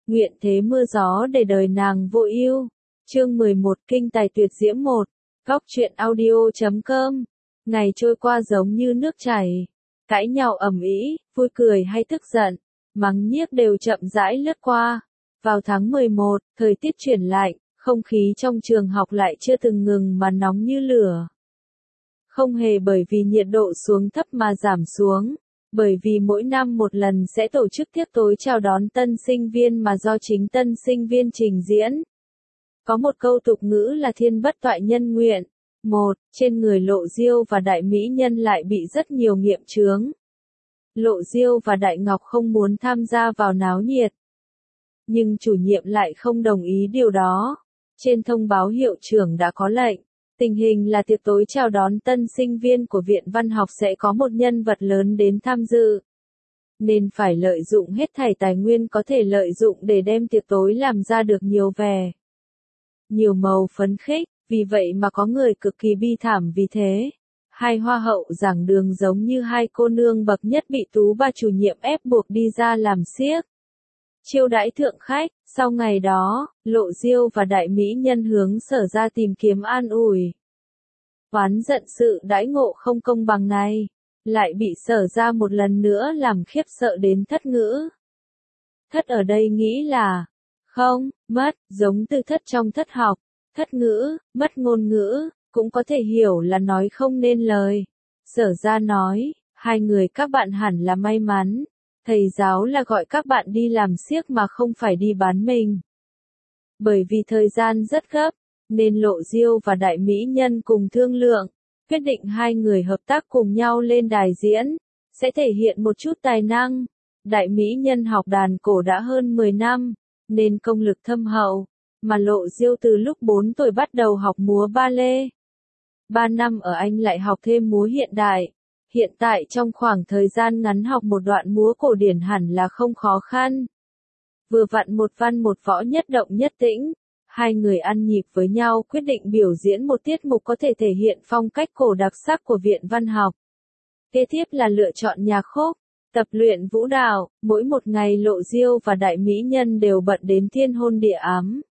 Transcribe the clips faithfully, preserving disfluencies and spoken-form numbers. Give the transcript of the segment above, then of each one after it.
nguyện thế mưa gió để đời nàng vô ưu. Chương mười một Kinh tài tuyệt diễm một. Góc truyện audio chấm com. Ngày trôi qua giống như nước chảy, cãi nhau ầm ĩ, vui cười hay tức giận, mắng nhiếc đều chậm rãi lướt qua. Vào tháng mười một, thời tiết chuyển lạnh, không khí trong trường học lại chưa từng ngừng mà nóng như lửa. Không hề bởi vì nhiệt độ xuống thấp mà giảm xuống, bởi vì mỗi năm một lần sẽ tổ chức tiệc tối chào đón tân sinh viên mà do chính tân sinh viên trình diễn. Có một câu tục ngữ là thiên bất toại nhân nguyện. Một, trên người Lộ Diêu và Đại Mỹ Nhân lại bị rất nhiều nghiệm chướng. Lộ Diêu và Đại Ngọc không muốn tham gia vào náo nhiệt, nhưng chủ nhiệm lại không đồng ý điều đó. Trên thông báo hiệu trưởng đã có lệnh, tình hình là tiệc tối chào đón tân sinh viên của Viện Văn học sẽ có một nhân vật lớn đến tham dự, nên phải lợi dụng hết thảy tài nguyên có thể lợi dụng để đem tiệc tối làm ra được nhiều vẻ, nhiều màu phấn khích. Vì vậy mà có người cực kỳ bi thảm vì thế. Hai hoa hậu giảng đường giống như hai cô nương bậc nhất bị tú bà chủ nhiệm ép buộc đi ra làm xiếc, chiêu đãi thượng khách. Sau ngày đó, Lộ Diêu và Đại Mỹ Nhân hướng Sở ra tìm kiếm an ủi. Oán giận sự đãi ngộ không công bằng này, lại bị Sở ra một lần nữa làm khiếp sợ đến thất ngữ. Thất ở đây nghĩ là không, mất, giống từ thất trong thất học. Thất ngữ, mất ngôn ngữ, cũng có thể hiểu là nói không nên lời. Sở ra nói, hai người các bạn hẳn là may mắn, thầy giáo là gọi các bạn đi làm xiếc mà không phải đi bán mình. Bởi vì thời gian rất gấp, nên Lộ Diêu và Đại Mỹ Nhân cùng thương lượng, quyết định hai người hợp tác cùng nhau lên đài diễn, sẽ thể hiện một chút tài năng. Đại Mỹ Nhân học đàn cổ đã hơn mười năm, nên công lực thâm hậu. Mà Lộ Diêu từ lúc bốn tuổi bắt đầu học múa ba lê. ba năm ở Anh lại học thêm múa hiện đại. Hiện tại trong khoảng thời gian ngắn học một đoạn múa cổ điển hẳn là không khó khăn. Vừa vặn một văn một võ nhất động nhất tĩnh. Hai người ăn nhịp với nhau quyết định biểu diễn một tiết mục có thể thể hiện phong cách cổ đặc sắc của Viện Văn học. Kế tiếp là lựa chọn nhạc khúc, tập luyện vũ đạo. Mỗi một ngày Lộ Diêu và Đại Mỹ Nhân đều bận đến thiên hôn địa ám.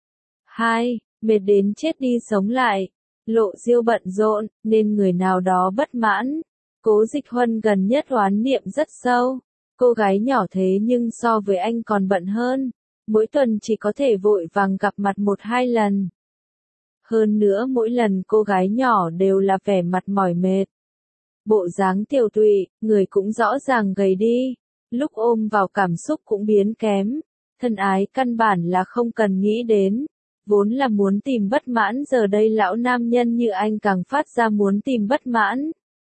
Hai, mệt đến chết đi sống lại. Lộ Diêu bận rộn, nên người nào đó bất mãn. Cố Dịch Huân gần nhất oán niệm rất sâu. Cô gái nhỏ thế nhưng so với anh còn bận hơn. Mỗi tuần chỉ có thể vội vàng gặp mặt một hai lần. Hơn nữa mỗi lần cô gái nhỏ đều là vẻ mặt mỏi mệt. Bộ dáng tiều tụy, người cũng rõ ràng gầy đi. Lúc ôm vào cảm xúc cũng biến kém. Thân ái căn bản là không cần nghĩ đến. Vốn là muốn tìm bất mãn, giờ đây lão nam nhân như anh càng phát ra muốn tìm bất mãn.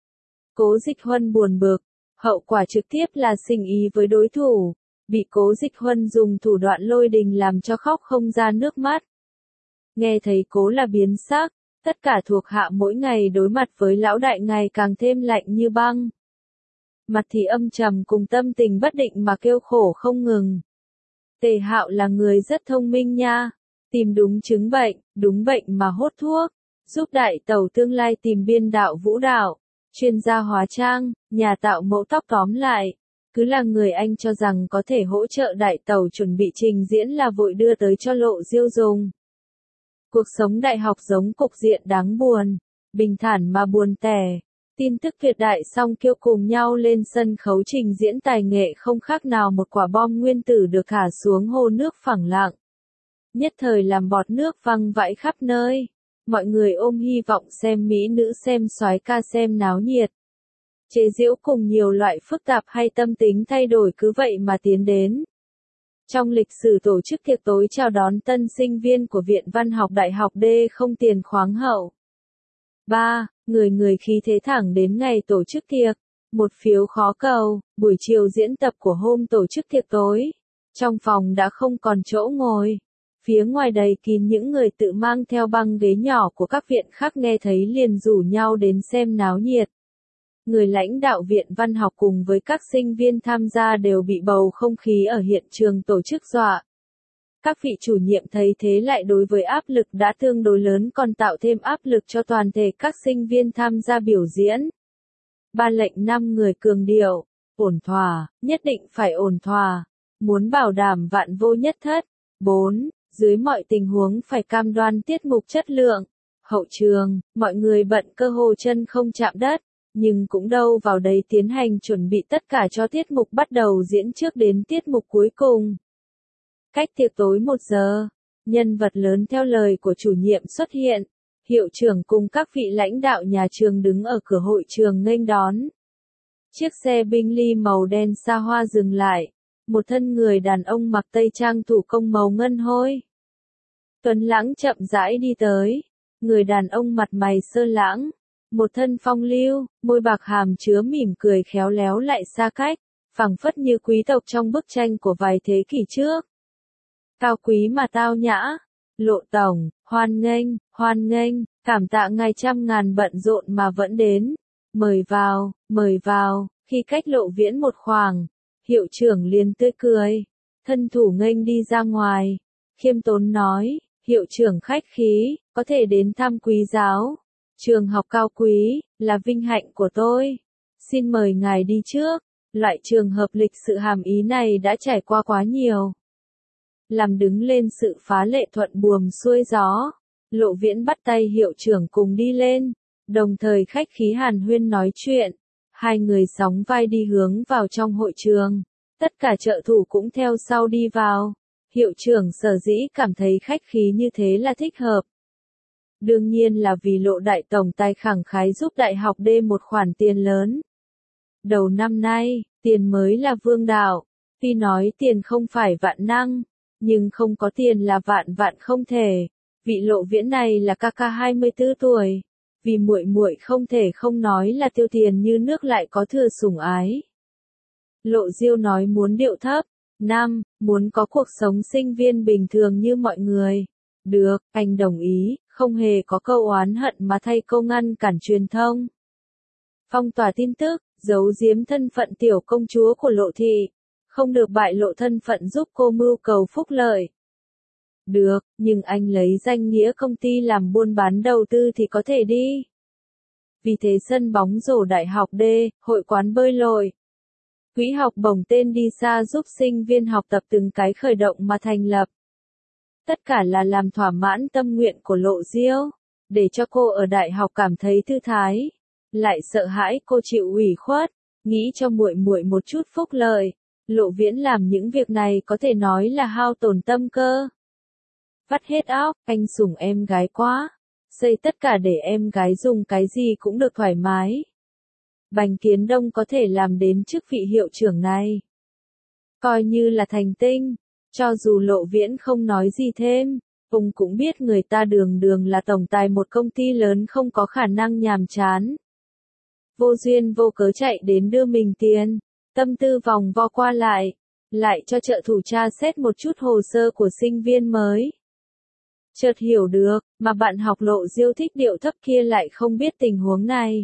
Cố Dịch Huân buồn bực, hậu quả trực tiếp là sinh ý với đối thủ, bị Cố Dịch Huân dùng thủ đoạn lôi đình làm cho khóc không ra nước mắt. Nghe thấy Cố là biến sắc, tất cả thuộc hạ mỗi ngày đối mặt với lão đại ngày càng thêm lạnh như băng. Mặt thì âm trầm cùng tâm tình bất định mà kêu khổ không ngừng. Tề Hạo là người rất thông minh nha. Tìm đúng chứng bệnh, đúng bệnh mà hốt thuốc, giúp đại tẩu tương lai tìm biên đạo vũ đạo, chuyên gia hóa trang, nhà tạo mẫu tóc, tóm lại. Cứ là người anh cho rằng có thể hỗ trợ đại tẩu chuẩn bị trình diễn là vội đưa tới cho Lộ Diêu dùng. Cuộc sống đại học giống cục diện đáng buồn, bình thản mà buồn tẻ. Tin tức tuyệt đại song kiêu cùng nhau lên sân khấu trình diễn tài nghệ không khác nào một quả bom nguyên tử được thả xuống hồ nước phẳng lặng. Nhất thời làm bọt nước văng vãi khắp nơi. Mọi người ôm hy vọng xem mỹ nữ, xem soái ca, xem náo nhiệt. Chế giễu cùng nhiều loại phức tạp hay tâm tính thay đổi cứ vậy mà tiến đến. Trong lịch sử tổ chức tiệc tối chào đón tân sinh viên của Viện Văn học Đại học D không tiền khoáng hậu. ba. Người người khí thế thẳng đến ngày tổ chức tiệc. Một phiếu khó cầu, buổi chiều diễn tập của hôm tổ chức tiệc tối. Trong phòng đã không còn chỗ ngồi. Phía ngoài đầy kín những người tự mang theo băng ghế nhỏ của các viện khác nghe thấy liền rủ nhau đến xem náo nhiệt. Người lãnh đạo Viện Văn học cùng với các sinh viên tham gia đều bị bầu không khí ở hiện trường tổ chức dọa. Các vị chủ nhiệm thấy thế lại đối với áp lực đã tương đối lớn còn tạo thêm áp lực cho toàn thể các sinh viên tham gia biểu diễn. Ba lệnh năm người cường điệu, ổn thỏa, nhất định phải ổn thỏa. muốn bảo đảm vạn vô nhất thất. bốn. Dưới mọi tình huống phải cam đoan tiết mục chất lượng. Hậu trường, mọi người bận cơ hồ chân không chạm đất, nhưng cũng đâu vào đấy tiến hành chuẩn bị tất cả cho tiết mục bắt đầu diễn trước đến tiết mục cuối cùng. Cách tiệc tối một giờ, nhân vật lớn theo lời của chủ nhiệm xuất hiện. Hiệu trưởng cùng các vị lãnh đạo nhà trường đứng ở cửa hội trường nghênh đón. Chiếc xe Bentley màu đen xa hoa dừng lại. Một thân người đàn ông mặc tây trang thủ công màu ngân hôi. Tuấn lãng chậm rãi đi tới. Người đàn ông mặt mày sơ lãng. Một thân phong lưu, môi bạc hàm chứa mỉm cười khéo léo lại xa cách, phảng phất như quý tộc trong bức tranh của vài thế kỷ trước. Cao quý mà tao nhã. Lộ tổng, hoan nghênh, hoan nghênh, cảm tạ ngài trăm ngàn bận rộn mà vẫn đến. Mời vào, mời vào, khi cách Lộ Viễn một khoảng, hiệu trưởng liền tươi cười, thân thủ nghênh đi ra ngoài, khiêm tốn nói, hiệu trưởng khách khí, có thể đến thăm quý giáo, trường học cao quý, là vinh hạnh của tôi. Xin mời ngài đi trước, loại trường hợp lịch sự hàm ý này đã trải qua quá nhiều. Làm đứng lên sự phá lệ thuận buồm xuôi gió, Lộ Viễn bắt tay hiệu trưởng cùng đi lên, đồng thời khách khí hàn huyên nói chuyện. Hai người sóng vai đi hướng vào trong hội trường, tất cả trợ thủ cũng theo sau đi vào. Hiệu trưởng sở dĩ cảm thấy khách khí như thế là thích hợp. Đương nhiên là vì Lộ đại tổng tài khẳng khái giúp đại học D một khoản tiền lớn. Đầu năm nay, tiền mới là vương đạo, tuy nói tiền không phải vạn năng, nhưng không có tiền là vạn vạn không thể. Vị Lộ Viễn này là ca ca hai mươi tư tuổi, vì muội muội không thể không nói là tiêu tiền như nước lại có thừa sủng ái. Lộ Diêu nói muốn điệu thấp. Năm, muốn có cuộc sống sinh viên bình thường như mọi người. Được, anh đồng ý, không hề có câu oán hận mà thay câu ngăn cản truyền thông. Phong tỏa tin tức, giấu giếm thân phận tiểu công chúa của Lộ thị, không được bại lộ thân phận giúp cô mưu cầu phúc lợi. Được, nhưng anh lấy danh nghĩa công ty làm buôn bán đầu tư thì có thể đi. Vì thế sân bóng rổ đại học D, hội quán bơi lội, quỹ học bổng tên đi xa giúp sinh viên học tập từng cái khởi động mà thành lập. Tất cả là làm thỏa mãn tâm nguyện của Lộ Diêu, để cho cô ở đại học cảm thấy thư thái, lại sợ hãi cô chịu ủy khuất, nghĩ cho muội muội một chút phúc lợi. Lộ Viễn làm những việc này có thể nói là hao tổn tâm cơ. Vắt hết óc, anh sủng em gái quá, xây tất cả để em gái dùng cái gì cũng được thoải mái. Bành Kiến Đông có thể làm đến chức vị hiệu trưởng này, coi như là thành tinh. Cho dù Lộ Viễn không nói gì thêm, ông cũng biết người ta đường đường là tổng tài một công ty lớn không có khả năng nhàm chán. Vô duyên vô cớ chạy đến đưa mình tiền, tâm tư vòng vo qua lại, lại cho trợ thủ tra xét một chút hồ sơ của sinh viên mới. Chợt hiểu được, mà bạn học Lộ Diêu thích điệu thấp kia lại không biết tình huống này.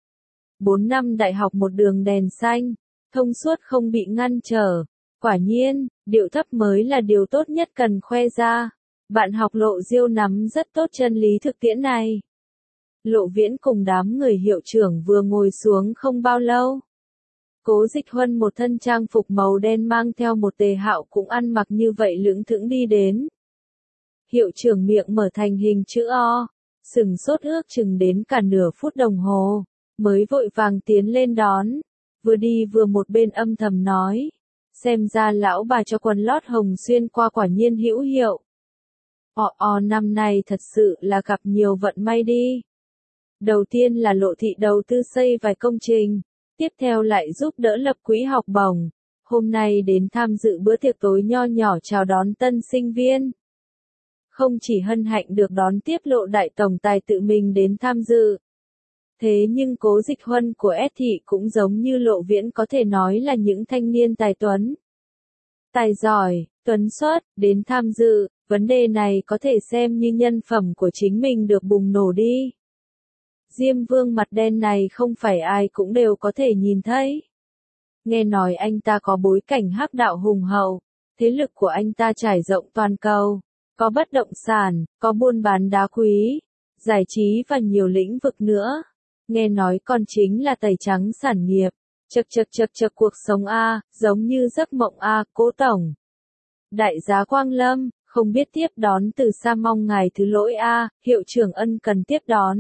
Bốn năm đại học một đường đèn xanh, thông suốt không bị ngăn trở. Quả nhiên, điệu thấp mới là điều tốt nhất cần khoe ra. Bạn học Lộ Diêu nắm rất tốt chân lý thực tiễn này. Lộ Viễn cùng đám người hiệu trưởng vừa ngồi xuống không bao lâu. Cố Dịch Huân một thân trang phục màu đen mang theo một Tề Hạo cũng ăn mặc như vậy lững thững đi đến. Hiệu trưởng miệng mở thành hình chữ O, sừng sốt ước chừng đến cả nửa phút đồng hồ, mới vội vàng tiến lên đón, vừa đi vừa một bên âm thầm nói, xem ra lão bà cho quần lót hồng xuyên qua quả nhiên hữu hiệu. Ồ ồ năm nay thật sự là gặp nhiều vận may đi. Đầu tiên là Lộ thị đầu tư xây vài công trình, tiếp theo lại giúp đỡ lập quỹ học bổng, hôm nay đến tham dự bữa tiệc tối nho nhỏ chào đón tân sinh viên. Không chỉ hân hạnh được đón tiếp Lộ đại tổng tài tự mình đến tham dự. Thế nhưng Cố Dịch Huân của S thị cũng giống như Lộ Viễn có thể nói là những thanh niên tài tuấn. Tài giỏi, tuấn xuất, đến tham dự, vấn đề này có thể xem như nhân phẩm của chính mình được bùng nổ đi. Diêm Vương mặt đen này không phải ai cũng đều có thể nhìn thấy. Nghe nói anh ta có bối cảnh hắc đạo hùng hậu, thế lực của anh ta trải rộng toàn cầu, có bất động sản, có buôn bán đá quý, giải trí và nhiều lĩnh vực nữa. Nghe nói còn chính là tẩy trắng sản nghiệp, Chậc chậc chậc chậc cuộc sống a, giống như giấc mộng a, Cố tổng. Đại giá Quang Lâm, không biết tiếp đón từ xa mong ngài thứ lỗi a, hiệu trưởng ân cần tiếp đón.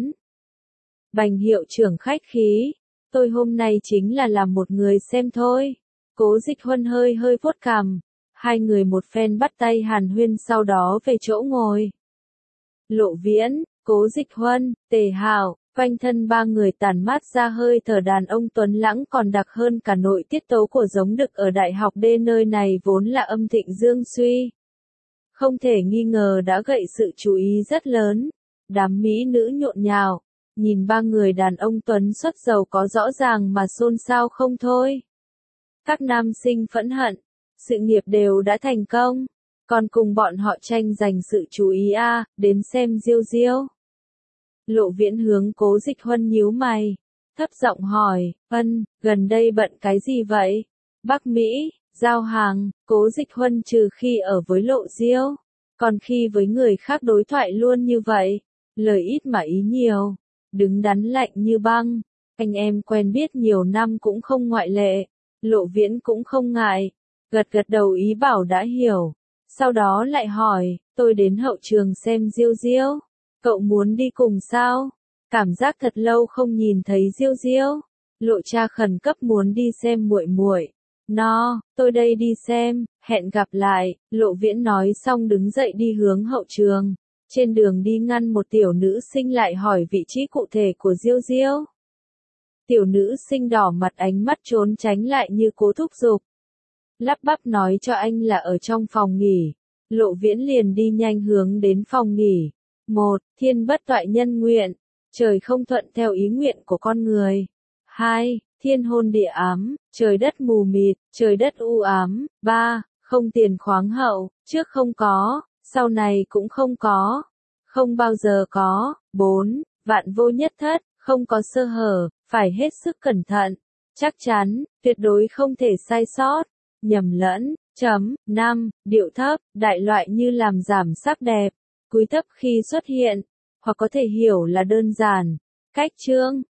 Bành hiệu trưởng khách khí, tôi hôm nay chính là làm một người xem thôi. Cố Dịch Huân hơi hơi vuốt cằm, hai người một phen bắt tay hàn huyên sau đó về chỗ ngồi. Lộ Viễn, Cố Dịch Huân, Tề Hạo, quanh thân ba người tản mát ra hơi thở đàn ông tuấn lãng còn đặc hơn cả nội tiết tấu của giống đực ở Đại học D, nơi này vốn là âm thịnh dương suy. Không thể nghi ngờ đã gợi sự chú ý rất lớn. Đám mỹ nữ nhộn nhào, nhìn ba người đàn ông tuấn xuất giàu có rõ ràng mà xôn xao không thôi. Các nam sinh phẫn hận, sự nghiệp đều đã thành công, còn cùng bọn họ tranh giành sự chú ý a, à, đến xem Diêu Diêu. Lộ Viễn hướng Cố Dịch Huân nhíu mày, thấp giọng hỏi, Ân, gần đây bận cái gì vậy? Bắc Mỹ, giao hàng, Cố Dịch Huân trừ khi ở với Lộ Diêu, còn khi với người khác đối thoại luôn như vậy, lời ít mà ý nhiều, đứng đắn lạnh như băng, anh em quen biết nhiều năm cũng không ngoại lệ. Lộ Viễn cũng không ngại, gật gật đầu ý bảo đã hiểu, sau đó lại hỏi, tôi đến hậu trường xem Diêu Diêu, cậu muốn đi cùng sao? Cảm giác thật lâu không nhìn thấy Diêu Diêu, Lộ cha khẩn cấp muốn đi xem muội muội. No, tôi đây đi xem, hẹn gặp lại, Lộ Viễn nói xong đứng dậy đi hướng hậu trường, trên đường đi ngăn một tiểu nữ sinh lại hỏi vị trí cụ thể của Diêu Diêu. Tiểu nữ sinh đỏ mặt ánh mắt trốn tránh lại như cố thúc giục. Lắp bắp nói cho anh là ở trong phòng nghỉ. Lộ Viễn liền đi nhanh hướng đến phòng nghỉ. Một, thiên bất toại nhân nguyện. Trời không thuận theo ý nguyện của con người. Hai, thiên hôn địa ám. Trời đất mù mịt, trời đất u ám. Ba, không tiền khoáng hậu. Trước không có, sau này cũng không có. Không bao giờ có. Bốn, vạn vô nhất thất. Không có sơ hở, phải hết sức cẩn thận, chắc chắn, tuyệt đối không thể sai sót, nhầm lẫn, chấm, năm, điệu thấp, đại loại như làm giảm sắc đẹp, cúi thấp khi xuất hiện, hoặc có thể hiểu là đơn giản, cách chương,